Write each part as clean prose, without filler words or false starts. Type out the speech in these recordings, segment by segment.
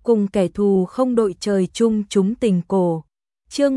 cùng kẻ thù không đội trời chung chúng tình cổ. Chương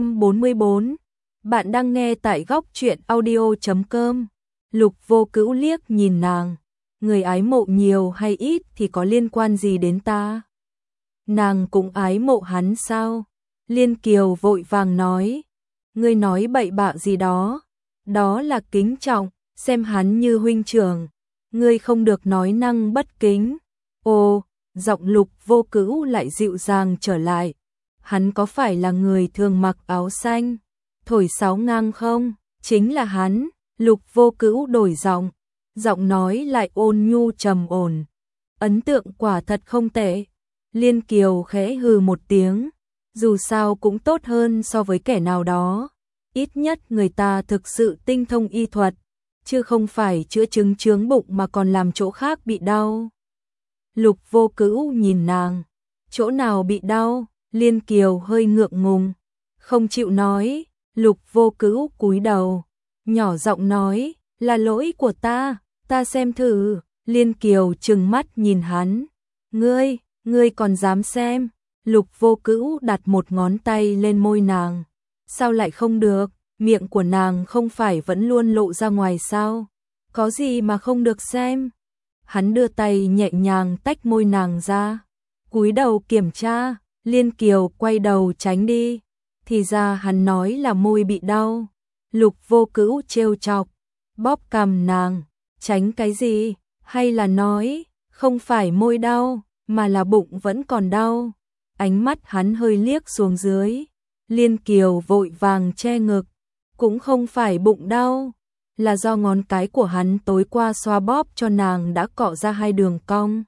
144. Bạn đang nghe tại góc truyện audio.com. Lục Vô Cữu liếc nhìn nàng, người ái mộ nhiều hay ít thì có liên quan gì đến ta? Nàng cũng ái mộ hắn sao? Liên Kiều vội vàng nói, ngươi nói bậy bạ gì đó, đó là kính trọng, xem hắn như huynh trưởng, ngươi không được nói năng bất kính. Ồ, giọng Lục Vô Cữu lại dịu dàng trở lại, hắn có phải là người thường mặc áo xanh, thổi sáo ngang không? Chính là hắn. Lục Vô Cữu đổi giọng nói lại ôn nhu trầm ổn. Ấn tượng quả thật không tệ. Liên Kiều khẽ hừ một tiếng, dù sao cũng tốt hơn so với kẻ nào đó. Ít nhất người ta thực sự tinh thông y thuật, chứ không phải chữa chứng chướng bụng mà còn làm chỗ khác bị đau. Lục Vô Cữu nhìn nàng, chỗ nào bị đau? Liên Kiều hơi ngượng ngùng, không chịu nói. Lục Vô Cữu cúi đầu, nhỏ giọng nói, là lỗi của ta xem thử. Liên Kiều trừng mắt nhìn hắn, ngươi còn dám xem? Lục Vô Cữu đặt một ngón tay lên môi nàng, sao lại không được, miệng của nàng không phải vẫn luôn lộ ra ngoài sao, có gì mà không được xem? Hắn đưa tay nhẹ nhàng tách môi nàng ra, cúi đầu kiểm tra. Liên Kiều quay đầu tránh đi, thì ra hắn nói là môi bị đau. Lục Vô Cữu trêu chọc, bóp cằm nàng, tránh cái gì, hay là nói, không phải môi đau, mà là bụng vẫn còn đau. Ánh mắt hắn hơi liếc xuống dưới, Liên Kiều vội vàng che ngực, cũng không phải bụng đau, là do ngón cái của hắn tối qua xoa bóp cho nàng đã cọ ra hai đường cong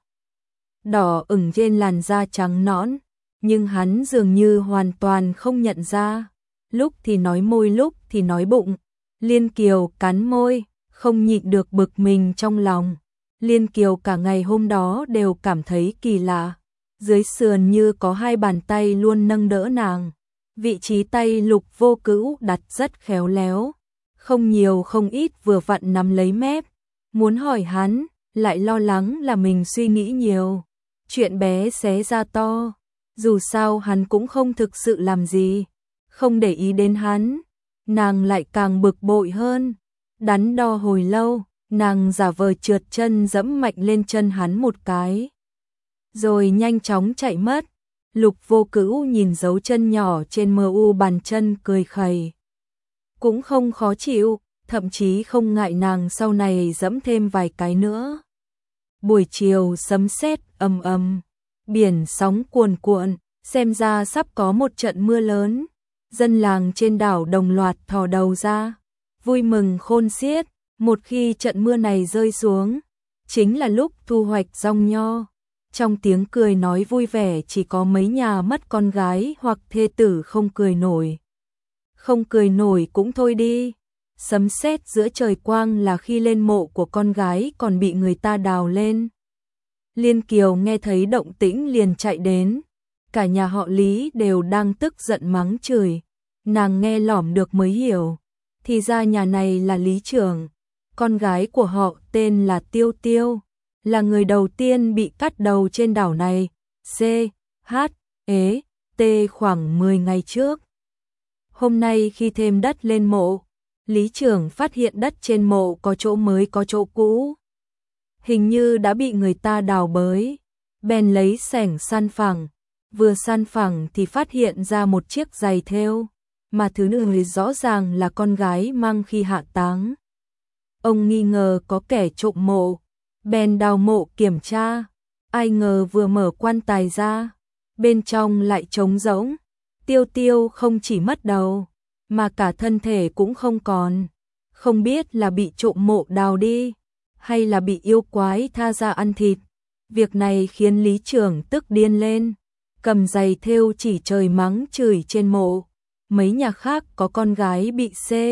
đỏ ửng trên làn da trắng nõn, nhưng hắn dường như hoàn toàn không nhận ra, lúc thì nói môi lúc thì nói bụng. Liên Kiều cắn môi, không nhịn được bực mình trong lòng. Liên Kiều cả ngày hôm đó đều cảm thấy kỳ lạ, dưới sườn như có hai bàn tay luôn nâng đỡ nàng. Vị trí tay Lục Vô Cữu đặt rất khéo léo, không nhiều không ít vừa vặn nắm lấy mép. Muốn hỏi hắn, lại lo lắng là mình suy nghĩ nhiều, chuyện bé xé ra to. Dù sao hắn cũng không thực sự làm gì, không để ý đến hắn, nàng lại càng bực bội hơn. Đắn đo hồi lâu, nàng giả vờ trượt chân dẫm mạnh lên chân hắn một cái, rồi nhanh chóng chạy mất. Lục Vô Cữu nhìn dấu chân nhỏ trên mu bàn chân cười khẩy, cũng không khó chịu, thậm chí không ngại nàng sau này dẫm thêm vài cái nữa. Buổi chiều sấm sét ầm ầm, biển sóng cuồn cuộn, xem ra sắp có một trận mưa lớn. Dân làng trên đảo đồng loạt thò đầu ra, vui mừng khôn xiết. Một khi trận mưa này rơi xuống, chính là lúc thu hoạch rong nho. Trong tiếng cười nói vui vẻ chỉ có mấy nhà mất con gái hoặc thê tử không cười nổi. Không cười nổi cũng thôi đi. Sấm sét giữa trời quang là khi lên mộ của con gái còn bị người ta đào lên. Liên Kiều nghe thấy động tĩnh liền chạy đến, cả nhà họ Lý đều đang tức giận mắng chửi. Nàng nghe lỏm được mới hiểu, thì ra nhà này là Lý trưởng, con gái của họ tên là Tiêu Tiêu, là người đầu tiên bị cắt đầu trên đảo này. T khoảng 10 ngày trước. Hôm nay khi thêm đất lên mộ, Lý trưởng phát hiện đất trên mộ có chỗ mới có chỗ cũ, hình như đã bị người ta đào bới, bèn lấy xẻng san phẳng. Vừa san phẳng thì phát hiện ra một chiếc giày thêu, mà thứ nữ rõ ràng là con gái mang khi hạ táng. Ông nghi ngờ có kẻ trộm mộ, bèn đào mộ kiểm tra, ai ngờ vừa mở quan tài ra, bên trong lại trống rỗng. Tiêu Tiêu không chỉ mất đầu, mà cả thân thể cũng không còn, không biết là bị trộm mộ đào đi, hay là bị yêu quái tha ra ăn thịt. Việc này khiến Lý trưởng tức điên lên, cầm giày thêu chỉ trời mắng chửi trên mộ. Mấy nhà khác có con gái bị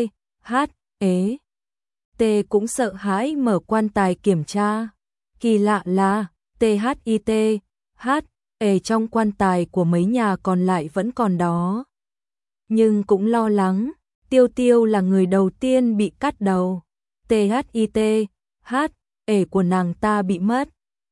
T cũng sợ hãi mở quan tài kiểm tra. Kỳ lạ là trong quan tài của mấy nhà còn lại vẫn còn đó. Nhưng cũng lo lắng, Tiêu Tiêu là người đầu tiên bị cắt đầu, của nàng ta bị mất.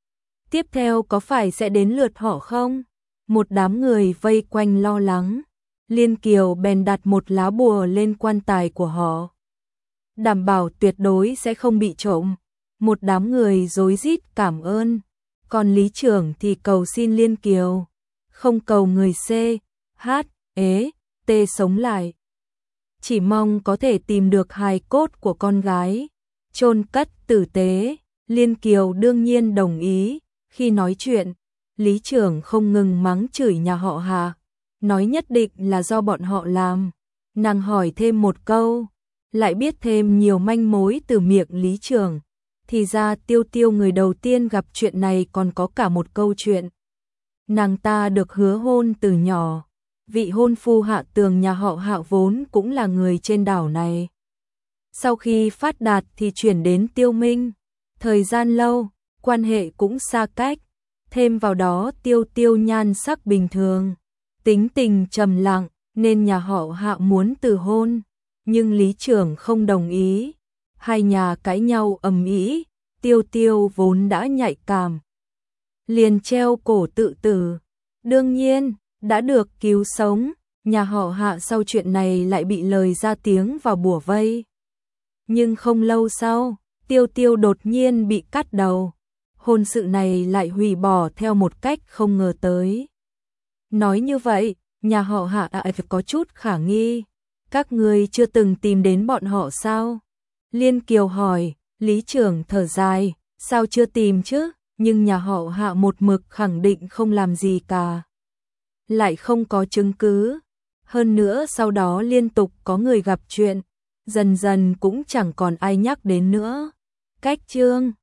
Tiếp theo có phải sẽ đến lượt họ không? Một đám người vây quanh lo lắng. Liên Kiều bèn đặt một lá bùa lên quan tài của họ, đảm bảo tuyệt đối sẽ không bị trộm. Một đám người rối rít cảm ơn, còn lý trưởng thì cầu xin Liên Kiều, không cầu người C, H, T sống lại. Chỉ mong có thể tìm được hài cốt của con gái, chôn cất tử tế. Liên Kiều đương nhiên đồng ý. Khi nói chuyện, lý trưởng không ngừng mắng chửi nhà họ Hạ, nói nhất định là do bọn họ làm. Nàng hỏi thêm một câu, lại biết thêm nhiều manh mối từ miệng lý trưởng. Thì ra Tiêu Tiêu người đầu tiên gặp chuyện này còn có cả một câu chuyện. Nàng ta được hứa hôn từ nhỏ, vị hôn phu Hạ Tường nhà họ Hạ vốn cũng là người trên đảo này. Sau khi phát đạt thì chuyển đến Tiêu Minh, thời gian lâu, quan hệ cũng xa cách, thêm vào đó Tiêu Tiêu nhan sắc bình thường, tính tình trầm lặng, nên nhà họ Hạ muốn từ hôn, nhưng lý trưởng không đồng ý. Hai nhà cãi nhau ầm ĩ, Tiêu Tiêu vốn đã nhạy cảm, liền treo cổ tự tử. Đương nhiên, đã được cứu sống, nhà họ Hạ sau chuyện này lại bị lời ra tiếng vào bủa vây. Nhưng không lâu sau, Tiêu Tiêu đột nhiên bị cắt đầu. Hôn sự này lại hủy bỏ theo một cách không ngờ tới. Nói như vậy, nhà họ Hạ có chút khả nghi. Các ngươi chưa từng tìm đến bọn họ sao? Liên Kiều hỏi. Lý trưởng thở dài, sao chưa tìm chứ? Nhưng nhà họ Hạ một mực khẳng định không làm gì cả, lại không có chứng cứ. Hơn nữa sau đó liên tục có người gặp chuyện, dần dần cũng chẳng còn ai nhắc đến nữa. Cách chương